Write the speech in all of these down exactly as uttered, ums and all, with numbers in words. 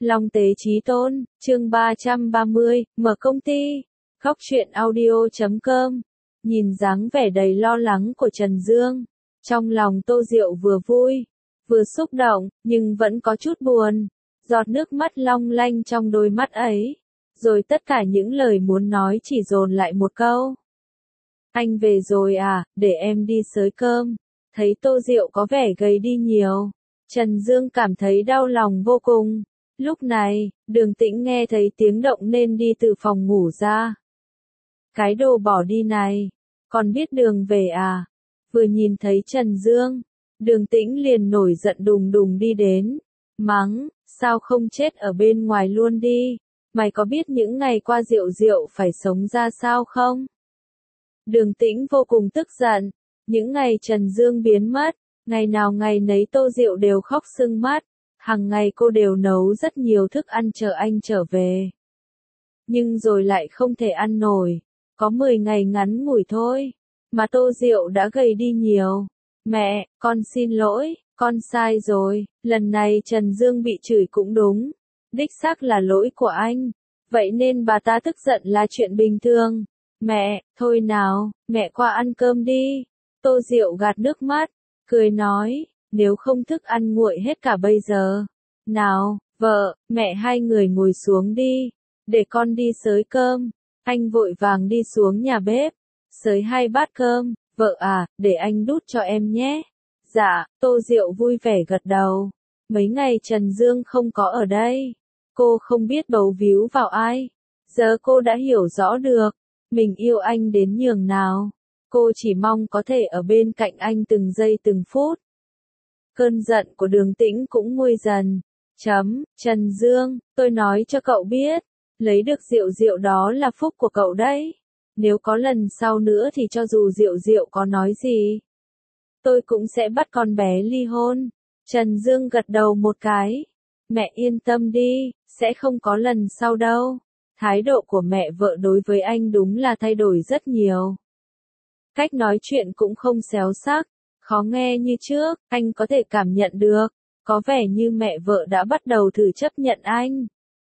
Long Tế Chí Tôn, chương ba trăm ba mươi, mở công ty. Góc truyện audio chấm com. Nhìn dáng vẻ đầy lo lắng của Trần Dương, trong lòng Tô Diệu vừa vui, vừa xúc động, nhưng vẫn có chút buồn. Giọt nước mắt long lanh trong đôi mắt ấy, rồi tất cả những lời muốn nói chỉ dồn lại một câu. Anh về rồi à, để em đi xới cơm. Thấy Tô Diệu có vẻ gầy đi nhiều, Trần Dương cảm thấy đau lòng vô cùng. Lúc này, Đường Tĩnh nghe thấy tiếng động nên đi từ phòng ngủ ra. Cái đồ bỏ đi này, còn biết đường về à? Vừa nhìn thấy Trần Dương, Đường Tĩnh liền nổi giận đùng đùng đi đến, mắng, sao không chết ở bên ngoài luôn đi, mày có biết những ngày qua Diệu Diệu phải sống ra sao không? Đường Tĩnh vô cùng tức giận, những ngày Trần Dương biến mất, ngày nào ngày nấy Tô Diệu đều khóc sưng mắt. Hằng ngày cô đều nấu rất nhiều thức ăn chờ anh trở về. Nhưng rồi lại không thể ăn nổi. Có mười ngày ngắn ngủi thôi, mà Tô Diệu đã gầy đi nhiều. Mẹ, con xin lỗi, con sai rồi, lần này Trần Dương bị chửi cũng đúng. Đích xác là lỗi của anh. Vậy nên bà ta tức giận là chuyện bình thường. Mẹ, thôi nào, mẹ qua ăn cơm đi. Tô Diệu gạt nước mắt, cười nói. Nếu không thức ăn nguội hết cả bây giờ. Nào, vợ, mẹ hai người ngồi xuống đi. Để con đi xới cơm. Anh vội vàng đi xuống nhà bếp. Xới hai bát cơm. Vợ à, để anh đút cho em nhé. Dạ, Tô Diệu vui vẻ gật đầu. Mấy ngày Trần Dương không có ở đây. Cô không biết bấu víu vào ai. Giờ cô đã hiểu rõ được. Mình yêu anh đến nhường nào. Cô chỉ mong có thể ở bên cạnh anh từng giây từng phút. Cơn giận của Đường Tĩnh cũng nguôi dần. Chấm, Trần Dương, tôi nói cho cậu biết, lấy được Diệu Diệu đó là phúc của cậu đấy. Nếu có lần sau nữa thì cho dù Diệu Diệu có nói gì, tôi cũng sẽ bắt con bé ly hôn. Trần Dương gật đầu một cái. Mẹ yên tâm đi, sẽ không có lần sau đâu. Thái độ của mẹ vợ đối với anh đúng là thay đổi rất nhiều. Cách nói chuyện cũng không xéo xác. Khó nghe như trước, anh có thể cảm nhận được, có vẻ như mẹ vợ đã bắt đầu thử chấp nhận anh.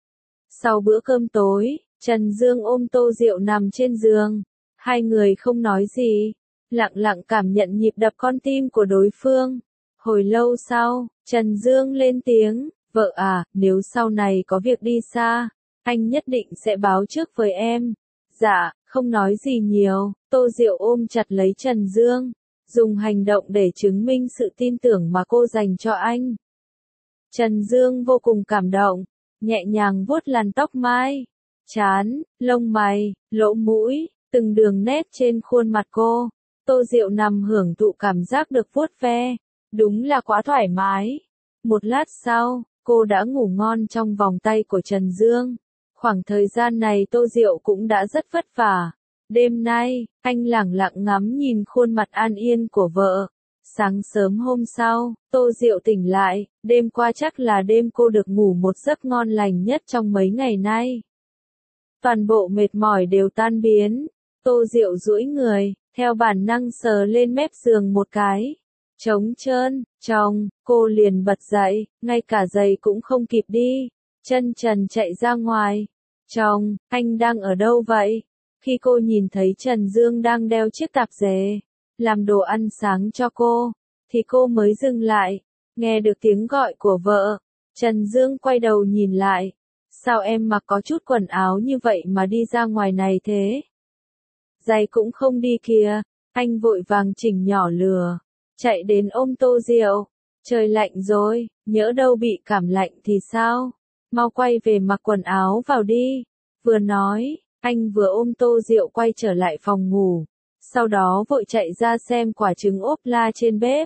Sau bữa cơm tối, Trần Dương ôm Tô Diệu nằm trên giường, hai người không nói gì, lặng lặng cảm nhận nhịp đập con tim của đối phương. Hồi lâu sau, Trần Dương lên tiếng, vợ à, nếu sau này có việc đi xa, anh nhất định sẽ báo trước với em. Dạ, không nói gì nhiều, Tô Diệu ôm chặt lấy Trần Dương. Dùng hành động để chứng minh sự tin tưởng mà cô dành cho anh. Trần Dương vô cùng cảm động, nhẹ nhàng vuốt làn tóc mai, trán, lông mày, lỗ mũi, từng đường nét trên khuôn mặt cô. Tô Diệu nằm hưởng thụ cảm giác được vuốt ve, đúng là quá thoải mái. Một lát sau, cô đã ngủ ngon trong vòng tay của Trần Dương. Khoảng thời gian này Tô Diệu cũng đã rất vất vả. Đêm nay, anh lẳng lặng ngắm nhìn khuôn mặt an yên của vợ. Sáng sớm hôm sau, Tô Diệu tỉnh lại, đêm qua chắc là đêm cô được ngủ một giấc ngon lành nhất trong mấy ngày nay. Toàn bộ mệt mỏi đều tan biến. Tô Diệu duỗi người, theo bản năng sờ lên mép giường một cái. Trống trơn, chồng, cô liền bật dậy, ngay cả giày cũng không kịp đi. Chân trần chạy ra ngoài. Chồng, anh đang ở đâu vậy? Khi cô nhìn thấy Trần Dương đang đeo chiếc tạp dề, làm đồ ăn sáng cho cô, thì cô mới dừng lại. Nghe được tiếng gọi của vợ, Trần Dương quay đầu nhìn lại. Sao em mặc có chút quần áo như vậy mà đi ra ngoài này thế? Giày cũng không đi kìa. Anh vội vàng chỉnh nhỏ lửa, chạy đến ôm Tô Diệu. Trời lạnh rồi, nhỡ đâu bị cảm lạnh thì sao? Mau quay về mặc quần áo vào đi. Vừa nói, anh vừa ôm Tô Diệu quay trở lại phòng ngủ, sau đó vội chạy ra xem quả trứng ốp la trên bếp.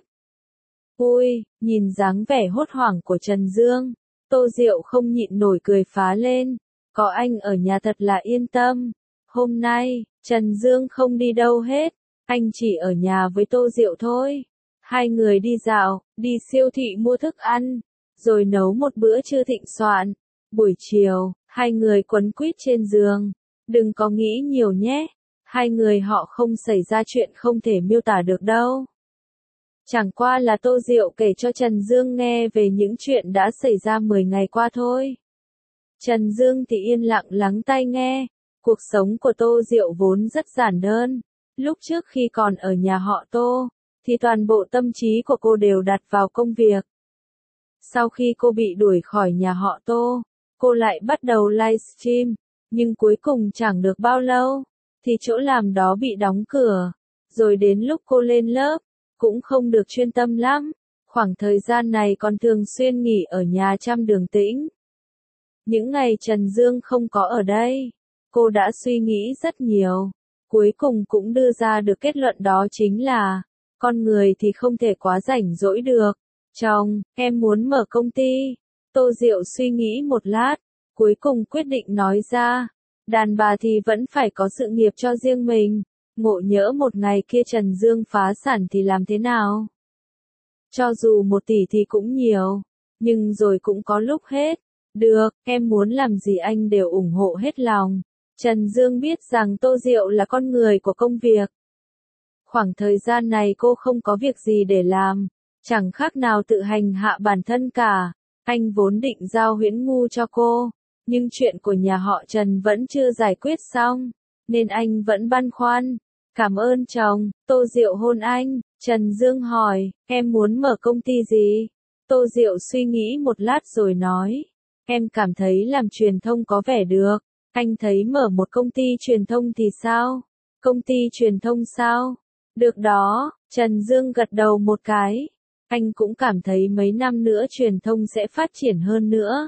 Ui, nhìn dáng vẻ hốt hoảng của Trần Dương, Tô Diệu không nhịn nổi cười phá lên. Có anh ở nhà thật là yên tâm. Hôm nay, Trần Dương không đi đâu hết, anh chỉ ở nhà với Tô Diệu thôi. Hai người đi dạo, đi siêu thị mua thức ăn, rồi nấu một bữa trưa thịnh soạn. Buổi chiều, hai người quấn quýt trên giường. Đừng có nghĩ nhiều nhé, hai người họ không xảy ra chuyện không thể miêu tả được đâu. Chẳng qua là Tô Diệu kể cho Trần Dương nghe về những chuyện đã xảy ra mười ngày qua thôi. Trần Dương thì yên lặng lắng tai nghe. Cuộc sống của Tô Diệu vốn rất giản đơn. Lúc trước khi còn ở nhà họ Tô, thì toàn bộ tâm trí của cô đều đặt vào công việc. Sau khi cô bị đuổi khỏi nhà họ Tô, cô lại bắt đầu livestream, nhưng cuối cùng chẳng được bao lâu, thì chỗ làm đó bị đóng cửa. Rồi đến lúc cô lên lớp, cũng không được chuyên tâm lắm. Khoảng thời gian này còn thường xuyên nghỉ ở nhà chăm Đường Tĩnh. Những ngày Trần Dương không có ở đây, cô đã suy nghĩ rất nhiều. Cuối cùng cũng đưa ra được kết luận đó chính là, con người thì không thể quá rảnh rỗi được. Chồng, em muốn mở công ty. Tô Diệu suy nghĩ một lát, cuối cùng quyết định nói ra. Đàn bà thì vẫn phải có sự nghiệp cho riêng mình. Ngộ nhỡ một ngày kia Trần Dương phá sản thì làm thế nào? Cho dù một tỷ thì cũng nhiều, nhưng rồi cũng có lúc hết. Được, em muốn làm gì anh đều ủng hộ hết lòng. Trần Dương biết rằng Tô Diệu là con người của công việc. Khoảng thời gian này cô không có việc gì để làm, chẳng khác nào tự hành hạ bản thân cả. Anh vốn định giao Huyễn Ngu cho cô, nhưng chuyện của nhà họ Trần vẫn chưa giải quyết xong, nên anh vẫn băn khoăn. Cảm ơn chồng. Tô Diệu hôn anh. Trần Dương hỏi, em muốn mở công ty gì? Tô Diệu suy nghĩ một lát rồi nói, em cảm thấy làm truyền thông có vẻ được. Anh thấy mở một công ty truyền thông thì sao? Công ty truyền thông sao? Được đó. Trần Dương gật đầu một cái. Anh cũng cảm thấy mấy năm nữa truyền thông sẽ phát triển hơn nữa.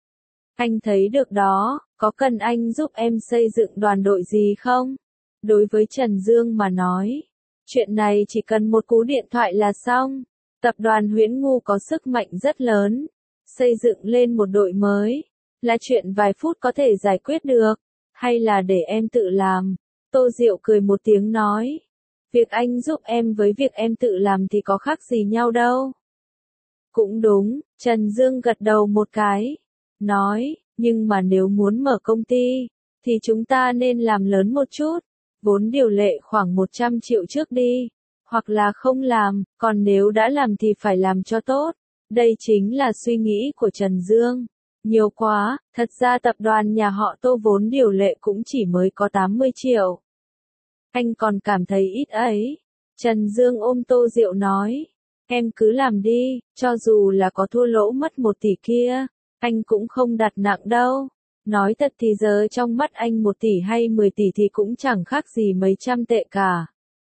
Anh thấy được đó, có cần anh giúp em xây dựng đoàn đội gì không? Đối với Trần Dương mà nói, chuyện này chỉ cần một cú điện thoại là xong. Tập đoàn Huyễn Ngu có sức mạnh rất lớn. Xây dựng lên một đội mới, là chuyện vài phút có thể giải quyết được. Hay là để em tự làm? Tô Diệu cười một tiếng nói. Việc anh giúp em với việc em tự làm thì có khác gì nhau đâu. Cũng đúng. Trần Dương gật đầu một cái. Nói, nhưng mà nếu muốn mở công ty, thì chúng ta nên làm lớn một chút. Vốn điều lệ khoảng một trăm triệu trước đi. Hoặc là không làm, còn nếu đã làm thì phải làm cho tốt. Đây chính là suy nghĩ của Trần Dương. Nhiều quá, thật ra tập đoàn nhà họ Tô vốn điều lệ cũng chỉ mới có tám mươi triệu. Anh còn cảm thấy ít ấy. Trần Dương ôm Tô Diệu nói, em cứ làm đi, cho dù là có thua lỗ mất một tỷ kia, anh cũng không đặt nặng đâu. Nói thật thì giờ trong mắt anh một tỷ hay mười tỷ thì cũng chẳng khác gì mấy trăm tệ cả.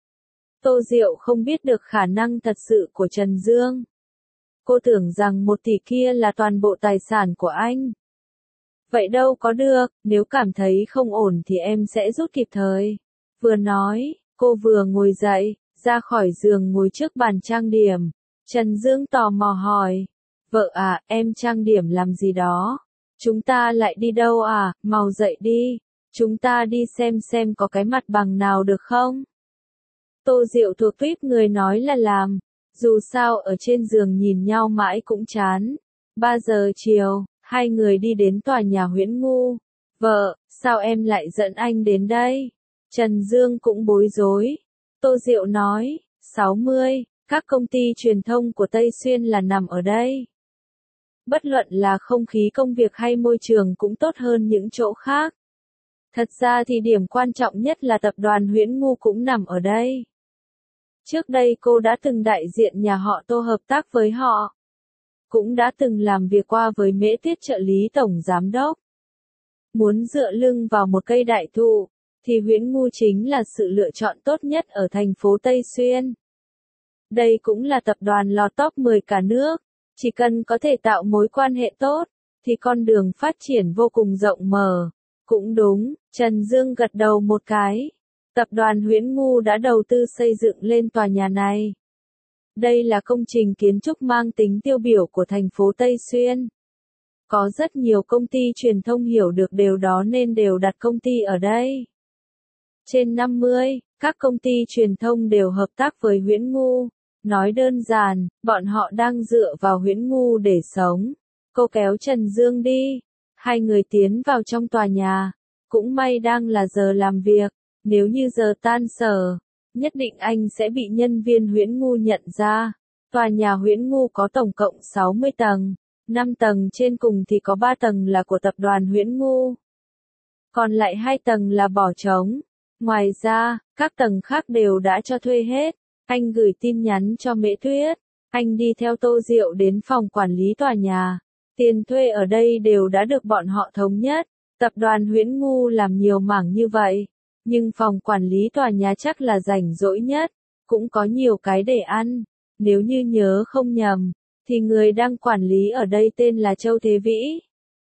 Tô Diệu không biết được khả năng thật sự của Trần Dương. Cô tưởng rằng một tỷ kia là toàn bộ tài sản của anh. Vậy đâu có được, nếu cảm thấy không ổn thì em sẽ rút kịp thời. Vừa nói, cô vừa ngồi dậy, ra khỏi giường ngồi trước bàn trang điểm. Trần Dương tò mò hỏi, vợ à, em trang điểm làm gì đó? Chúng ta lại đi đâu à, mau dậy đi. Chúng ta đi xem xem có cái mặt bằng nào được không? Tô Diệu thuộc tuýp người nói là làm. Dù sao ở trên giường nhìn nhau mãi cũng chán. Ba giờ chiều, hai người đi đến tòa nhà Huyễn Ngu. Vợ, sao em lại dẫn anh đến đây? Trần Dương cũng bối rối. Tô Diệu nói, sáu mươi, các công ty truyền thông của Tây Xuyên là nằm ở đây. Bất luận là không khí công việc hay môi trường cũng tốt hơn những chỗ khác. Thật ra thì điểm quan trọng nhất là tập đoàn Huyễn Ngu cũng nằm ở đây. Trước đây cô đã từng đại diện nhà họ Tô hợp tác với họ. Cũng đã từng làm việc qua với Mễ Tiết trợ lý tổng giám đốc. Muốn dựa lưng vào một cây đại thụ, thì Huyễn Ngu chính là sự lựa chọn tốt nhất ở thành phố Tây Xuyên. Đây cũng là tập đoàn lọt top mười cả nước. Chỉ cần có thể tạo mối quan hệ tốt, thì con đường phát triển vô cùng rộng mở. Cũng đúng, Trần Dương gật đầu một cái. Tập đoàn Huyễn Ngu đã đầu tư xây dựng lên tòa nhà này. Đây là công trình kiến trúc mang tính tiêu biểu của thành phố Tây Xuyên. Có rất nhiều công ty truyền thông hiểu được điều đó nên đều đặt công ty ở đây. Trên năm mươi, các công ty truyền thông đều hợp tác với Huyễn Ngu. Nói đơn giản, bọn họ đang dựa vào Huyễn Ngu để sống. Cô kéo Trần Dương đi. Hai người tiến vào trong tòa nhà. Cũng may đang là giờ làm việc. Nếu như giờ tan sở, nhất định anh sẽ bị nhân viên Huyễn Ngu nhận ra. Tòa nhà Huyễn Ngu có tổng cộng sáu mươi tầng. Năm tầng trên cùng thì có ba tầng là của tập đoàn Huyễn Ngu. Còn lại hai tầng là bỏ trống. Ngoài ra, các tầng khác đều đã cho thuê hết. Anh gửi tin nhắn cho Mễ Tuyết. Anh đi theo Tô Diệu đến phòng quản lý tòa nhà. Tiền thuê ở đây đều đã được bọn họ thống nhất. Tập đoàn Huyễn Ngu làm nhiều mảng như vậy. Nhưng phòng quản lý tòa nhà chắc là rảnh rỗi nhất. Cũng có nhiều cái để ăn. Nếu như nhớ không nhầm, thì người đang quản lý ở đây tên là Châu Thế Vĩ.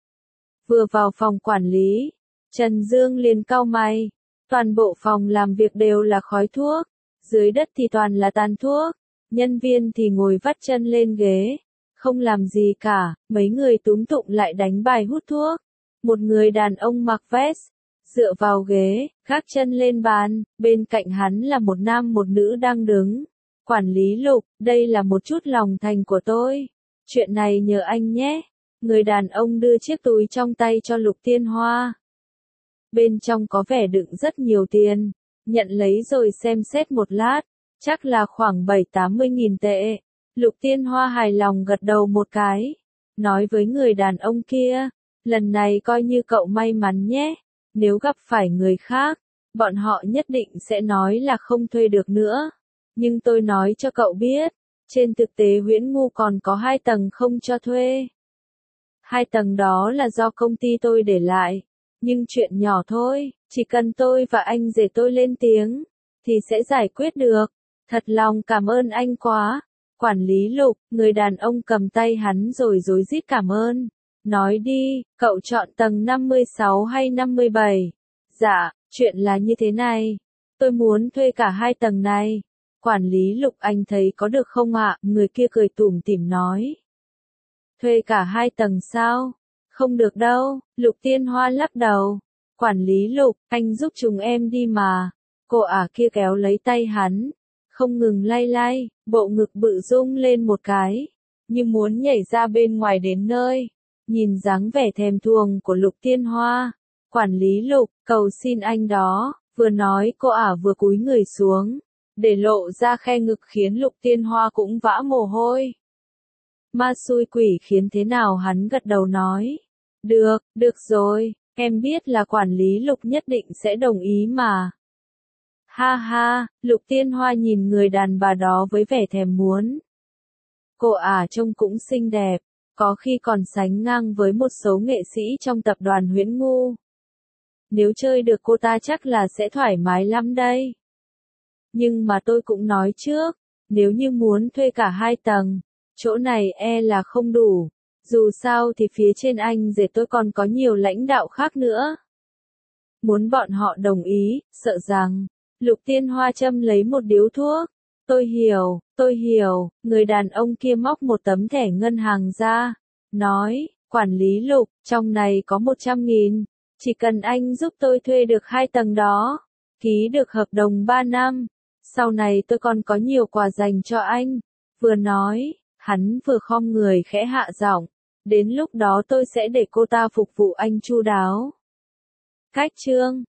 Vừa vào phòng quản lý, Trần Dương liền cau mày. Toàn bộ phòng làm việc đều là khói thuốc. Dưới đất thì toàn là tàn thuốc. Nhân viên thì ngồi vắt chân lên ghế. Không làm gì cả, mấy người túm tụng lại đánh bài hút thuốc. Một người đàn ông mặc vest, dựa vào ghế, gác chân lên bàn, bên cạnh hắn là một nam một nữ đang đứng. Quản lý Lục, đây là một chút lòng thành của tôi. Chuyện này nhờ anh nhé. Người đàn ông đưa chiếc túi trong tay cho Lục Tiên Hoa. Bên trong có vẻ đựng rất nhiều tiền. Nhận lấy rồi xem xét một lát. Chắc là khoảng bảy tám mươi nghìn tệ. Lục Tiên Hoa hài lòng gật đầu một cái. Nói với người đàn ông kia. Lần này coi như cậu may mắn nhé. Nếu gặp phải người khác, bọn họ nhất định sẽ nói là không thuê được nữa. Nhưng tôi nói cho cậu biết, trên thực tế Huyễn Ngu còn có hai tầng không cho thuê. Hai tầng đó là do công ty tôi để lại. Nhưng chuyện nhỏ thôi, chỉ cần tôi và anh rể tôi lên tiếng, thì sẽ giải quyết được. Thật lòng cảm ơn anh quá. Quản lý Lục, người đàn ông cầm tay hắn rồi rối rít cảm ơn. Nói đi, cậu chọn tầng năm mươi sáu hay năm mươi bảy? Dạ, chuyện là như thế này. Tôi muốn thuê cả hai tầng này. Quản lý Lục, anh thấy có được không ạ? Người kia cười tủm tỉm nói. Thuê cả hai tầng sao? Không được đâu. Lục Tiên Hoa lắc đầu. Quản lý Lục, anh giúp chúng em đi mà. Cô ả kia kéo lấy tay hắn. Không ngừng lay lay, bộ ngực bự rung lên một cái. Như muốn nhảy ra bên ngoài đến nơi. Nhìn dáng vẻ thèm thuồng của Lục Tiên Hoa. Quản lý Lục, cầu xin anh đó. Vừa nói cô ả vừa cúi người xuống. Để lộ ra khe ngực khiến Lục Tiên Hoa cũng vã mồ hôi. Ma xui quỷ khiến thế nào, hắn gật đầu nói. Được, được rồi, em biết là quản lý Lục nhất định sẽ đồng ý mà. Ha ha, Lục Tiên Hoa nhìn người đàn bà đó với vẻ thèm muốn. Cô ả trông cũng xinh đẹp, có khi còn sánh ngang với một số nghệ sĩ trong tập đoàn Huyễn Ngu. Nếu chơi được cô ta chắc là sẽ thoải mái lắm đây. Nhưng mà tôi cũng nói trước, nếu như muốn thuê cả hai tầng, chỗ này e là không đủ. Dù sao thì phía trên anh rể tôi còn có nhiều lãnh đạo khác nữa. Muốn bọn họ đồng ý, sợ rằng, Lục Tiên Hoa châm lấy một điếu thuốc. Tôi hiểu, tôi hiểu, người đàn ông kia móc một tấm thẻ ngân hàng ra. Nói, quản lý Lục, trong này có một trăm nghìn. Chỉ cần anh giúp tôi thuê được hai tầng đó. Ký được hợp đồng ba năm. Sau này tôi còn có nhiều quà dành cho anh. Vừa nói, hắn vừa khom người khẽ hạ giọng. Đến lúc đó tôi sẽ để cô ta phục vụ anh chu đáo. Cách chương